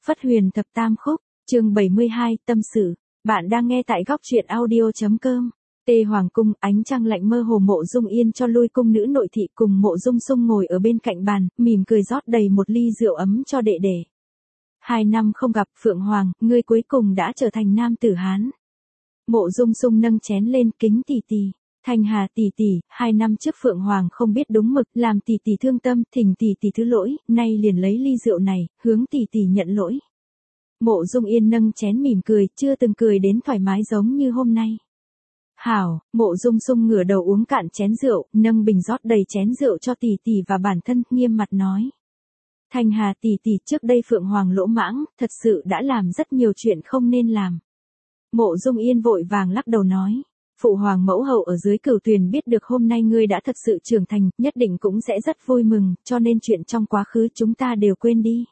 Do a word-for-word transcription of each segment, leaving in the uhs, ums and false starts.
Phất Huyền Thập Tam Khúc, chương bảy mươi hai, tâm sự. Bạn đang nghe tại góc truyện audio chấm com. Tê Hoàng cung, ánh trăng lạnh mơ hồ Mộ Dung Yên cho lui cung nữ nội thị cùng Mộ Dung Sung ngồi ở bên cạnh bàn, mỉm cười rót đầy một ly rượu ấm cho đệ đệ. Hai năm không gặp, Phượng Hoàng, ngươi cuối cùng đã trở thành nam tử Hán. Mộ Dung Sung nâng chén lên, kính tỷ tỷ. Thanh Hà tỷ tỷ, hai năm trước Phượng Hoàng không biết đúng mực, làm tỷ tỷ thương tâm, thỉnh tỷ tỷ thứ lỗi, nay liền lấy ly rượu này, hướng tỷ tỷ nhận lỗi. Mộ Dung Yên nâng chén mỉm cười, chưa từng cười đến thoải mái giống như hôm nay. Hảo, Mộ Dung Sung ngửa đầu uống cạn chén rượu, nâng bình rót đầy chén rượu cho tỷ tỷ và bản thân, nghiêm mặt nói. Thanh Hà tỷ tỷ, trước đây Phượng Hoàng lỗ mãng, thật sự đã làm rất nhiều chuyện không nên làm. Mộ Dung Yên vội vàng lắc đầu nói. Phụ hoàng mẫu hậu ở dưới Cửu Tuyền biết được hôm nay ngươi đã thật sự trưởng thành, nhất định cũng sẽ rất vui mừng, cho nên chuyện trong quá khứ chúng ta đều quên đi.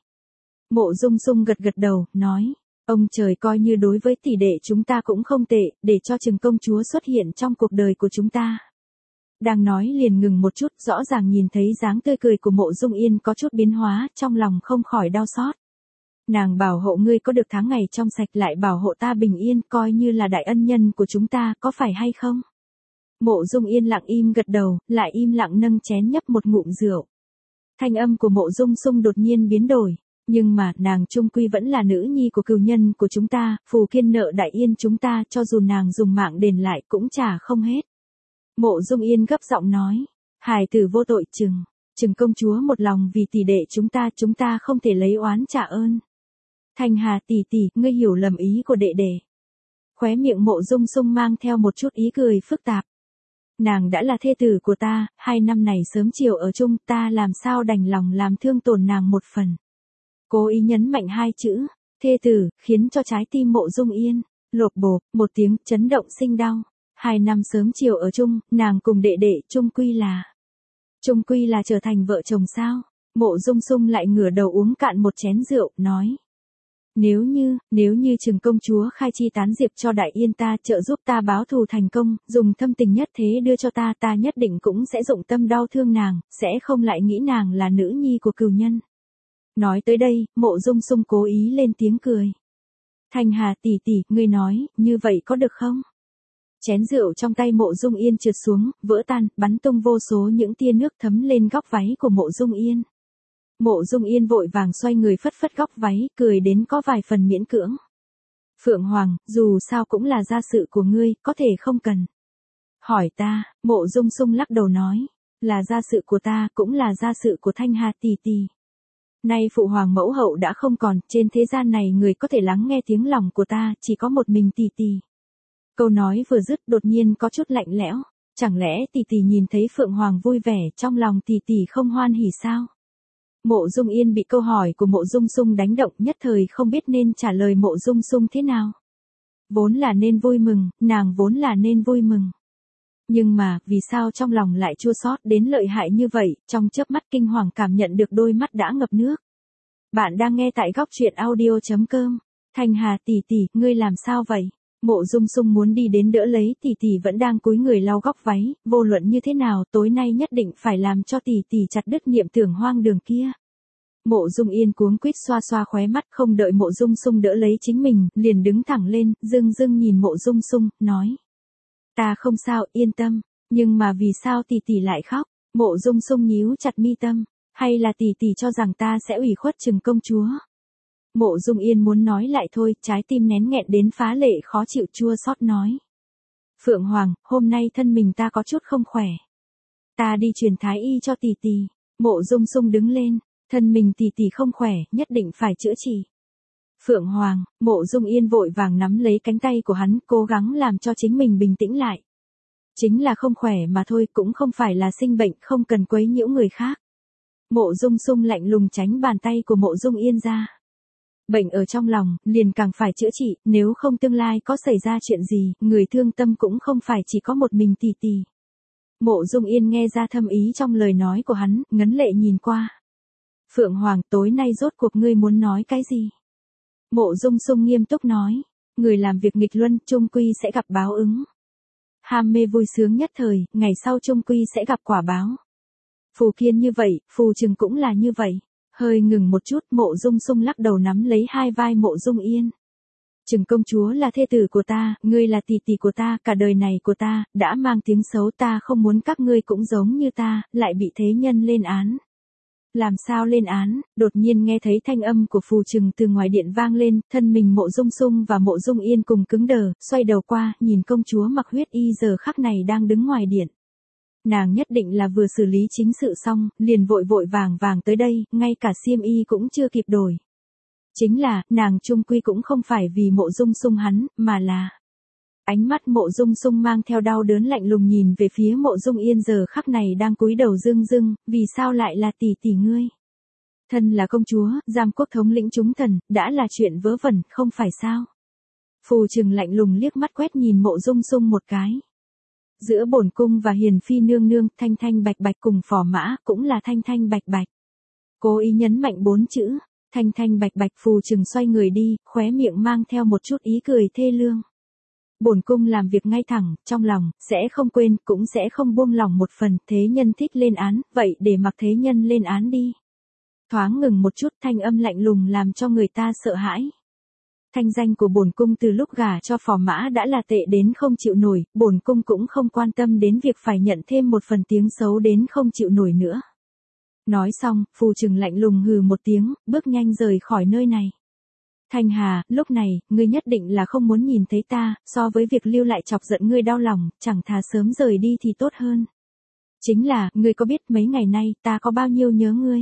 Mộ Dung Sung gật gật đầu, nói, ông trời coi như đối với tỷ đệ chúng ta cũng không tệ, để cho Trừng công chúa xuất hiện trong cuộc đời của chúng ta. Đang nói liền ngừng một chút, rõ ràng nhìn thấy dáng tươi cười của Mộ Dung Yên có chút biến hóa, trong lòng không khỏi đau xót. Nàng bảo hộ ngươi có được tháng ngày trong sạch, lại bảo hộ ta bình yên, coi như là đại ân nhân của chúng ta, có phải hay không? Mộ Dung Yên lặng im gật đầu, lại im lặng nâng chén nhấp một ngụm rượu. Thanh âm của Mộ Dung Sung đột nhiên biến đổi, nhưng mà, nàng chung quy vẫn là nữ nhi của cừu nhân của chúng ta, phù kiên nợ đại yên chúng ta, cho dù nàng dùng mạng đền lại cũng trả không hết. Mộ Dung Yên gấp giọng nói, hài tử vô tội, Trừng, Trừng công chúa một lòng vì tỷ đệ chúng ta, chúng ta không thể lấy oán trả ơn. Thanh Hà tỷ tỷ, ngươi hiểu lầm ý của đệ đệ. Khóe miệng Mộ Dung Sung mang theo một chút ý cười phức tạp. Nàng đã là thê tử của ta, hai năm này sớm chiều ở chung, ta làm sao đành lòng làm thương tổn nàng một phần. Cố ý nhấn mạnh hai chữ, thê tử, khiến cho trái tim Mộ Dung Yên, lột bột, một tiếng, chấn động sinh đau. Hai năm sớm chiều ở chung, nàng cùng đệ đệ, chung quy là. Chung quy là trở thành vợ chồng sao? Mộ Dung Sung lại ngửa đầu uống cạn một chén rượu, nói. Nếu như, nếu như Trừng công chúa khai chi tán diệp cho đại yên ta, trợ giúp ta báo thù thành công, dùng thâm tình nhất thế đưa cho ta, ta nhất định cũng sẽ dụng tâm đau thương nàng, sẽ không lại nghĩ nàng là nữ nhi của cừu nhân. Nói tới đây, Mộ Dung Sung cố ý lên tiếng cười. Thanh Hà tỷ tỷ, ngươi nói, như vậy có được không? Chén rượu trong tay Mộ Dung Yên trượt xuống, vỡ tan, bắn tung vô số những tia nước thấm lên góc váy của Mộ Dung Yên. Mộ Dung Yên vội vàng xoay người phất phất góc váy, cười đến có vài phần miễn cưỡng. Phượng Hoàng, dù sao cũng là gia sự của ngươi, có thể không cần. Hỏi ta, Mộ Dung Sung lắc đầu nói, là gia sự của ta, cũng là gia sự của Thanh Hà tỷ tỷ. Nay Phụ Hoàng mẫu hậu đã không còn, trên thế gian này người có thể lắng nghe tiếng lòng của ta, chỉ có một mình tỷ tỷ. Câu nói vừa dứt đột nhiên có chút lạnh lẽo, chẳng lẽ tỷ tỷ nhìn thấy Phượng Hoàng vui vẻ, trong lòng tỷ tỷ không hoan hỉ sao? Mộ Dung Yên bị câu hỏi của Mộ Dung Sung đánh động, nhất thời không biết nên trả lời Mộ Dung Sung thế nào. Vốn là nên vui mừng, nàng vốn là nên vui mừng. Nhưng mà, vì sao trong lòng lại chua xót đến lợi hại như vậy, trong chớp mắt kinh hoàng cảm nhận được đôi mắt đã ngập nước. Bạn đang nghe tại góc truyện audio chấm com. Thanh Hà tỷ tỷ, ngươi làm sao vậy? Mộ Dung Sung muốn đi đến đỡ lấy tỷ tỷ vẫn đang cúi người lau góc váy, vô luận như thế nào, tối nay nhất định phải làm cho tỷ tỷ chặt đứt niệm tưởng hoang đường kia. Mộ Dung Yên cuống quýt xoa xoa khóe mắt, không đợi Mộ Dung Sung đỡ lấy chính mình, liền đứng thẳng lên, dưng dưng nhìn Mộ Dung Sung, nói. Ta không sao, yên tâm, nhưng mà vì sao tỷ tỷ lại khóc? Mộ Dung Sung nhíu chặt mi tâm, hay là tỷ tỷ cho rằng ta sẽ ủy khuất Trừng công chúa? Mộ Dung Yên muốn nói lại thôi, trái tim nén nghẹn đến phá lệ khó chịu chua xót nói. Phượng Hoàng, hôm nay thân mình ta có chút không khỏe. Ta đi truyền thái y cho tỷ tỷ. Mộ Dung Sung đứng lên, thân mình tỷ tỷ không khỏe, nhất định phải chữa trị. Phượng Hoàng, Mộ Dung Yên vội vàng nắm lấy cánh tay của hắn, cố gắng làm cho chính mình bình tĩnh lại. Chính là không khỏe mà thôi, cũng không phải là sinh bệnh, không cần quấy nhiễu người khác. Mộ Dung Sung lạnh lùng tránh bàn tay của Mộ Dung Yên ra. Bệnh ở trong lòng, liền càng phải chữa trị, nếu không tương lai có xảy ra chuyện gì, người thương tâm cũng không phải chỉ có một mình tỷ tỷ. Mộ Dung Yên nghe ra thâm ý trong lời nói của hắn, ngấn lệ nhìn qua. Phượng Hoàng, tối nay rốt cuộc ngươi muốn nói cái gì? Mộ Dung Sung nghiêm túc nói, người làm việc nghịch luân, chung quy sẽ gặp báo ứng. Ham mê vui sướng nhất thời, ngày sau chung quy sẽ gặp quả báo. Phù Kiên như vậy, Phù Trừng cũng là như vậy. Hơi ngừng một chút, Mộ Dung Sung lắc đầu nắm lấy hai vai Mộ Dung Yên. Trừng công chúa là thê tử của ta, ngươi là tỷ tỷ của ta, cả đời này của ta, đã mang tiếng xấu, ta không muốn các ngươi cũng giống như ta, lại bị thế nhân lên án. Làm sao lên án? Đột nhiên nghe thấy thanh âm của Phù Trừng từ ngoài điện vang lên, thân mình Mộ Dung Sung và Mộ Dung Yên cùng cứng đờ, xoay đầu qua, nhìn công chúa mặc huyết y giờ khắc này đang đứng ngoài điện. Nàng nhất định là vừa xử lý chính sự xong, liền vội vội vàng vàng tới đây, ngay cả xiêm y cũng chưa kịp đổi. Chính là, nàng chung quy cũng không phải vì Mộ Dung Sung hắn, mà là... Ánh mắt Mộ Dung Sung mang theo đau đớn lạnh lùng nhìn về phía Mộ Dung Yên giờ khắc này đang cúi đầu rưng rưng, vì sao lại là tỷ tỷ ngươi? Thân là công chúa, giam quốc thống lĩnh chúng thần, đã là chuyện vớ vẩn, không phải sao? Phù Trừng lạnh lùng liếc mắt quét nhìn Mộ Dung Sung một cái. Giữa bổn cung và hiền phi nương nương, thanh thanh bạch bạch cùng phò mã, cũng là thanh thanh bạch bạch. Cố ý nhấn mạnh bốn chữ, thanh thanh bạch bạch. Phù Trừng xoay người đi, khóe miệng mang theo một chút ý cười thê lương. Bổn cung làm việc ngay thẳng, trong lòng, sẽ không quên, cũng sẽ không buông lỏng một phần, thế nhân thích lên án, vậy để mặc thế nhân lên án đi. Thoáng ngừng một chút, thanh âm lạnh lùng làm cho người ta sợ hãi. Thanh danh của bổn cung từ lúc gả cho phò mã đã là tệ đến không chịu nổi, bổn cung cũng không quan tâm đến việc phải nhận thêm một phần tiếng xấu đến không chịu nổi nữa. Nói xong, Phù Trừng lạnh lùng hừ một tiếng, bước nhanh rời khỏi nơi này. Thanh Hà, lúc này, ngươi nhất định là không muốn nhìn thấy ta, so với việc lưu lại chọc giận ngươi đau lòng, chẳng thà sớm rời đi thì tốt hơn. Chính là, ngươi có biết mấy ngày nay, ta có bao nhiêu nhớ ngươi.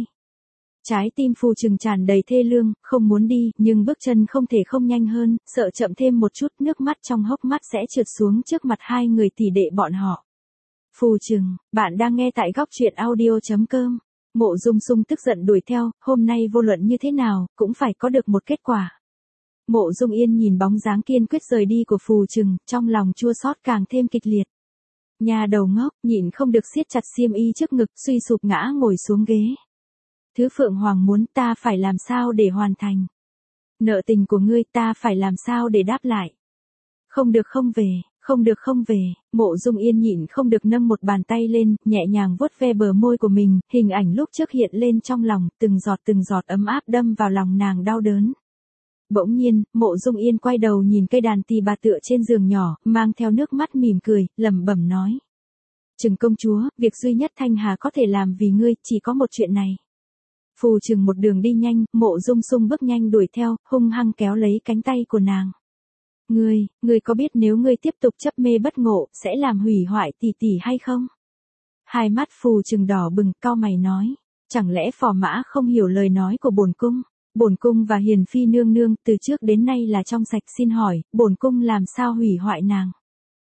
Trái tim Phù Trừng tràn đầy thê lương, không muốn đi, nhưng bước chân không thể không nhanh hơn, sợ chậm thêm một chút, nước mắt trong hốc mắt sẽ trượt xuống trước mặt hai người tỷ đệ bọn họ. Phù Trừng, bạn đang nghe tại góc truyện audio chấm com. Mộ Dung Sung tức giận đuổi theo, hôm nay vô luận như thế nào, cũng phải có được một kết quả. Mộ Dung Yên nhìn bóng dáng kiên quyết rời đi của Phù Trừng, trong lòng chua xót càng thêm kịch liệt. Nhà đầu ngốc, nhịn không được siết chặt xiêm y trước ngực, suy sụp ngã ngồi xuống ghế. Thứ Phượng Hoàng muốn ta phải làm sao để hoàn thành? Nợ tình của ngươi ta phải làm sao để đáp lại? Không được không về, không được không về, Mộ Dung Yên nhịn không được nâng một bàn tay lên, nhẹ nhàng vuốt ve bờ môi của mình, hình ảnh lúc trước hiện lên trong lòng, từng giọt từng giọt ấm áp đâm vào lòng nàng đau đớn. Bỗng nhiên, Mộ Dung Yên quay đầu nhìn cây đàn tỳ bà tựa trên giường nhỏ, mang theo nước mắt mỉm cười, lẩm bẩm nói. Trừng công chúa, việc duy nhất Thanh Hà có thể làm vì ngươi, chỉ có một chuyện này. Phù Trừng một đường đi nhanh, Mộ Dung Sung bước nhanh đuổi theo, hung hăng kéo lấy cánh tay của nàng. Ngươi, ngươi có biết nếu ngươi tiếp tục chấp mê bất ngộ, sẽ làm hủy hoại tỷ tỷ hay không? Hai mắt Phù Trừng đỏ bừng, cau mày nói. Chẳng lẽ phò mã không hiểu lời nói của bổn cung? Bổn cung và hiền phi nương nương, từ trước đến nay là trong sạch, xin hỏi, bổn cung làm sao hủy hoại nàng?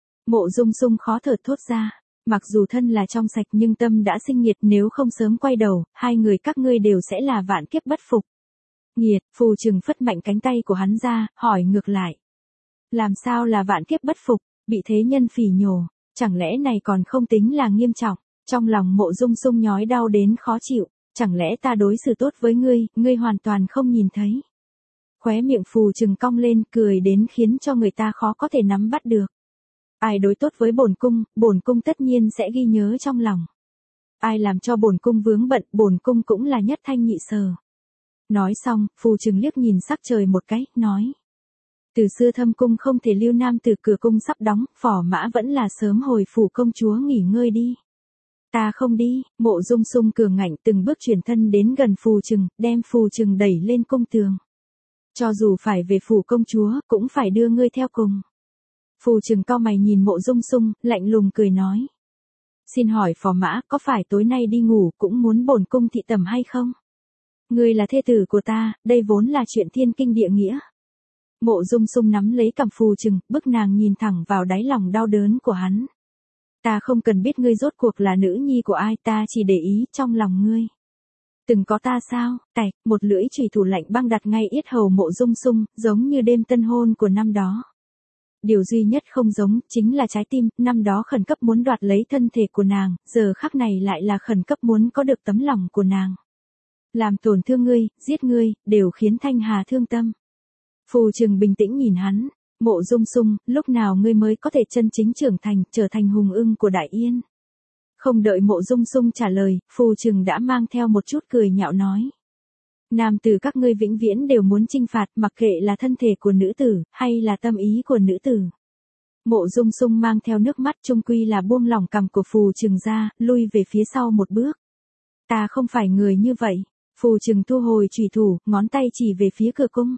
Mộ Dung Sung khó thở thốt ra. Mặc dù thân là trong sạch nhưng tâm đã sinh nghiệt, nếu không sớm quay đầu, hai người các ngươi đều sẽ là vạn kiếp bất phục. Nghiệt, Phù Trừng phất mạnh cánh tay của hắn ra, hỏi ngược lại. Làm sao là vạn kiếp bất phục, bị thế nhân phỉ nhổ, chẳng lẽ này còn không tính là nghiêm trọng? Trong lòng Mộ Dung Sung nhói đau đến khó chịu, chẳng lẽ ta đối xử tốt với ngươi, ngươi hoàn toàn không nhìn thấy? Khóe miệng Phù Trừng cong lên, cười đến khiến cho người ta khó có thể nắm bắt được. Ai đối tốt với bổn cung, bổn cung tất nhiên sẽ ghi nhớ trong lòng. Ai làm cho bổn cung vướng bận, bổn cung cũng là nhất thanh nhị sở. Nói xong, Phù Trừng liếc nhìn sắc trời một cái, nói. Từ xưa thâm cung không thể lưu nam từ, cửa cung sắp đóng, phò mã vẫn là sớm hồi phủ công chúa nghỉ ngơi đi. Ta không đi. Mộ Dung Sung cường ngạnh từng bước chuyển thân đến gần Phù Trừng, đem Phù Trừng đẩy lên cung tường. Cho dù phải về phủ công chúa, cũng phải đưa ngươi theo cùng. Phù Trừng cau mày nhìn Mộ Dung Sung, lạnh lùng cười nói. Xin hỏi phò mã, có phải tối nay đi ngủ cũng muốn bổn cung thị tẩm hay không? Ngươi là thê tử của ta, đây vốn là chuyện thiên kinh địa nghĩa. Mộ Dung Sung nắm lấy cằm Phù Trừng, bức nàng nhìn thẳng vào đáy lòng đau đớn của hắn. Ta không cần biết ngươi rốt cuộc là nữ nhi của ai, ta chỉ để ý trong lòng ngươi. Từng có ta sao? Tạch, một lưỡi chùy thủ lạnh băng đặt ngay yết hầu Mộ Dung Sung, giống như đêm tân hôn của năm đó. Điều duy nhất không giống, chính là trái tim, năm đó khẩn cấp muốn đoạt lấy thân thể của nàng, giờ khắc này lại là khẩn cấp muốn có được tấm lòng của nàng. Làm tổn thương ngươi, giết ngươi, đều khiến Thanh Hà thương tâm. Phù Trừng bình tĩnh nhìn hắn. Mộ Dung Sung, lúc nào ngươi mới có thể chân chính trưởng thành, trở thành hùng ưng của Đại Yên? Không đợi Mộ Dung Sung trả lời, Phù Trừng đã mang theo một chút cười nhạo nói. Nam tử các ngươi vĩnh viễn đều muốn chinh phạt, mặc kệ là thân thể của nữ tử, hay là tâm ý của nữ tử. Mộ Dung Sung mang theo nước mắt chung quy là buông lỏng cằm của Phù Trừng ra, lui về phía sau một bước. Ta không phải người như vậy. Phù Trừng thu hồi chủy thủ, ngón tay chỉ về phía cửa cung.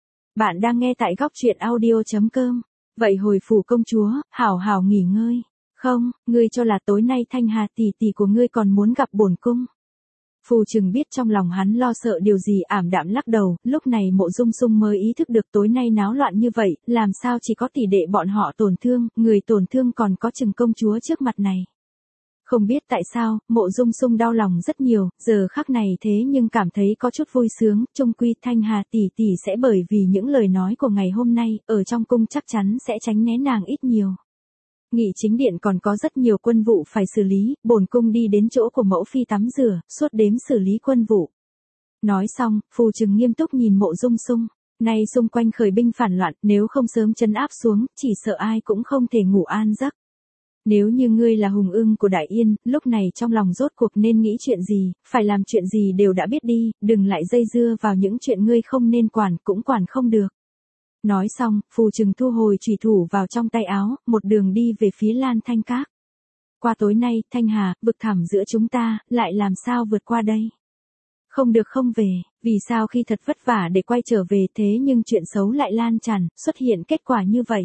Bạn đang nghe tại góc truyện audio chấm com. Vậy hồi phủ công chúa, hảo hảo nghỉ ngơi. Không, ngươi cho là tối nay Thanh Hà tỷ tỷ của ngươi còn muốn gặp bổn cung. Phù Trừng biết trong lòng hắn lo sợ điều gì, ảm đạm lắc đầu, lúc này Mộ Dung Sung mới ý thức được tối nay náo loạn như vậy, làm sao chỉ có tỷ đệ bọn họ tổn thương, người tổn thương còn có Trừng công chúa trước mặt này. Không biết tại sao, Mộ Dung Sung đau lòng rất nhiều, giờ khắc này thế nhưng cảm thấy có chút vui sướng, chung quy Thanh Hà tỷ tỷ sẽ bởi vì những lời nói của ngày hôm nay, ở trong cung chắc chắn sẽ tránh né nàng ít nhiều. Nghị chính điện còn có rất nhiều quân vụ phải xử lý, bổn cung đi đến chỗ của mẫu phi tắm rửa, suốt đếm xử lý quân vụ. Nói xong, Phù Trừng nghiêm túc nhìn Mộ Dung Sung, nay xung quanh khởi binh phản loạn, nếu không sớm trấn áp xuống, chỉ sợ ai cũng không thể ngủ an giấc. Nếu như ngươi là hùng ưng của Đại Yên, lúc này trong lòng rốt cuộc nên nghĩ chuyện gì, phải làm chuyện gì đều đã biết đi, đừng lại dây dưa vào những chuyện ngươi không nên quản, cũng quản không được. Nói xong, Phù Trừng thu hồi chủy thủ vào trong tay áo, một đường đi về phía Lan Thanh Các. Qua tối nay, Thanh Hà, vực thẳm giữa chúng ta, lại làm sao vượt qua đây? Không được không về, vì sao khi thật vất vả để quay trở về thế nhưng chuyện xấu lại lan tràn, xuất hiện kết quả như vậy?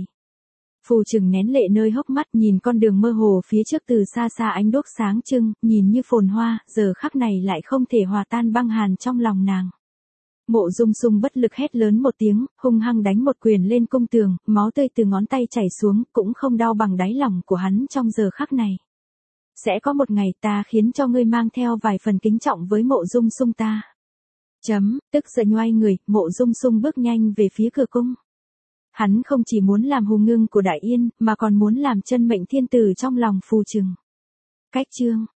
Phù Trừng nén lệ nơi hốc mắt, nhìn con đường mơ hồ phía trước từ xa xa ánh đuốc sáng trưng, nhìn như phồn hoa, giờ khắc này lại không thể hòa tan băng hàn trong lòng nàng. Mộ Dung Sung bất lực hét lớn một tiếng, hung hăng đánh một quyền lên cung tường, máu tươi từ ngón tay chảy xuống, cũng không đau bằng đáy lòng của hắn trong giờ khắc này. Sẽ có một ngày ta khiến cho ngươi mang theo vài phần kính trọng với Mộ Dung Sung ta. Chấm, tức giận nhoay người, Mộ Dung Sung bước nhanh về phía cửa cung. Hắn không chỉ muốn làm hùng ngưng của Đại Yên, mà còn muốn làm chân mệnh thiên tử trong lòng Phù Trừng. Cách chương